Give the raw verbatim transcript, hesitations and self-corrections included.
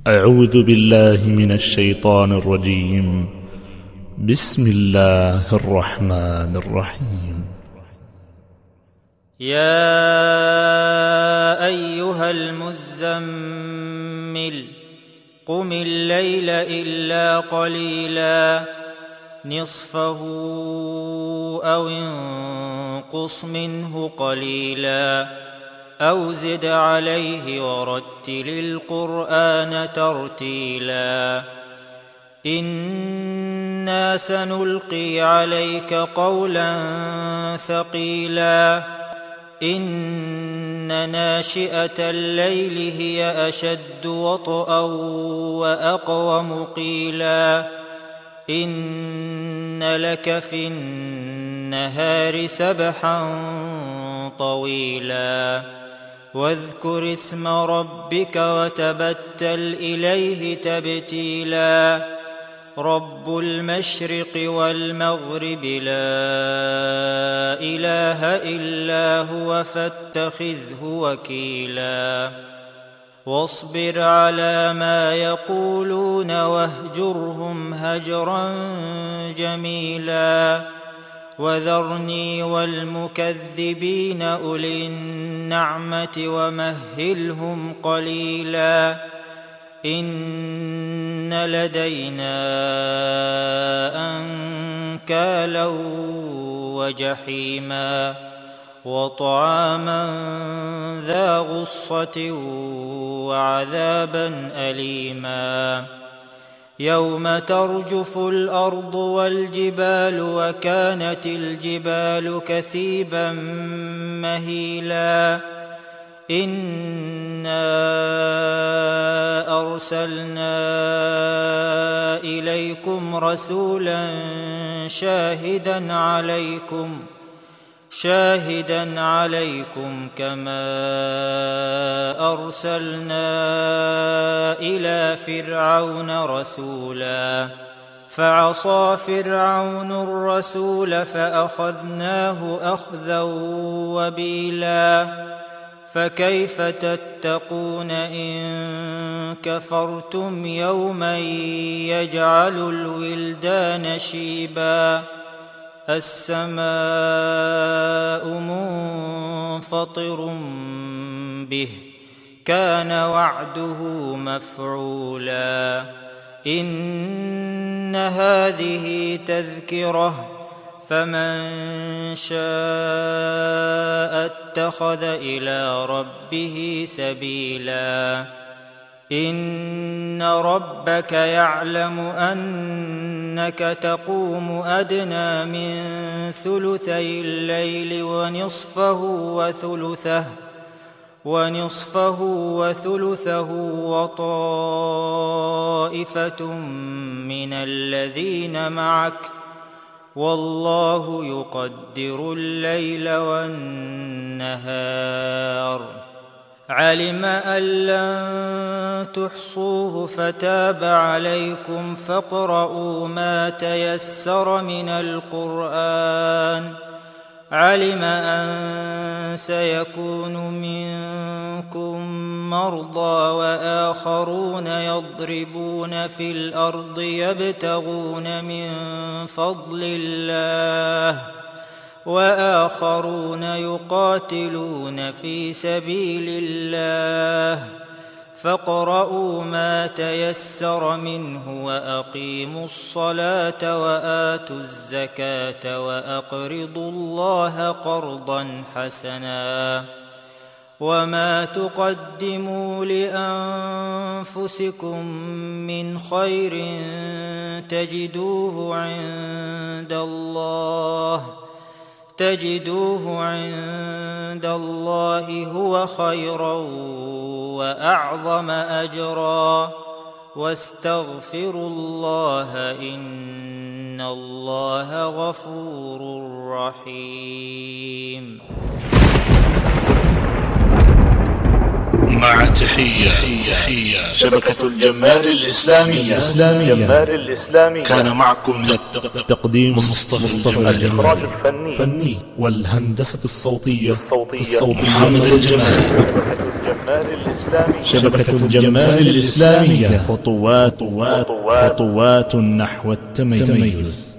أعوذ بالله من الشيطان الرجيم. بسم الله الرحمن الرحيم. يا أيها المزمل قم الليل إلا قليلا نصفه أو انقص منه قليلا أو زد عليه ورتل القرآن ترتيلا إنا سنلقي عليك قولا ثقيلا إن ناشئة الليل هي أشد وطئا وأقوم قيلا إن لك في النهار سبحا طويلا واذكر اسم ربك وتبتل إليه تبتيلا رب المشرق والمغرب لا إله إلا هو فاتخذه وكيلا واصبر على ما يقولون واهجرهم هجرا جميلا وذرني والمكذبين أولي النعمة ومهلهم قليلا إن لدينا أنكالا وجحيما وطعاما ذا غصة وعذابا أليما يوم ترجف الأرض والجبال وكانت الجبال كثيبا مهيلا إنا أرسلنا إليكم رسولا شاهدا عليكم شاهدا عليكم كما أرسلنا إلى فرعون رسولا فعصى فرعون الرسول فأخذناه أخذا وبيلا فكيف تتقون إن كفرتم يوما يجعل الولدان شيبا السماء منفطر به كان وعده مفعولا إن هذه تذكرة فمن شاء اتخذ إلى ربه سبيلا إن ربك يعلم أنك تقوم أدنى من ثلثي الليل ونصفه وثلثه ونصفه وثلثه وطائفة من الذين معك والله يقدر الليل والنهار علم أن لن تحصوه فتاب عليكم فاقرؤوا ما تيسر من القرآن علم أن سيكون منكم مرضى وآخرون يضربون في الأرض يبتغون من فضل الله وآخرون يقاتلون في سبيل الله فاقرؤوا ما تيسر منه وأقيموا الصلاة وآتوا الزكاة وأقرضوا الله قرضا حسنا وما تقدموا لأنفسكم من خير تجدوه عند الله تجدوه عند الله هو خيرا وأعظم أجرا واستغفروا الله إن الله غفور رحيم. مع تحية تحية شبكة الجمال الإسلامية جمال الإسلامي. كان معكم من التقديم مصطفى الإخراج الفني فني والهندسة الصوتية الصوتية محمد الجمال. الجمال الإسلامي. شبكة الجمال الإسلامية خطوات خطوات نحو التميز.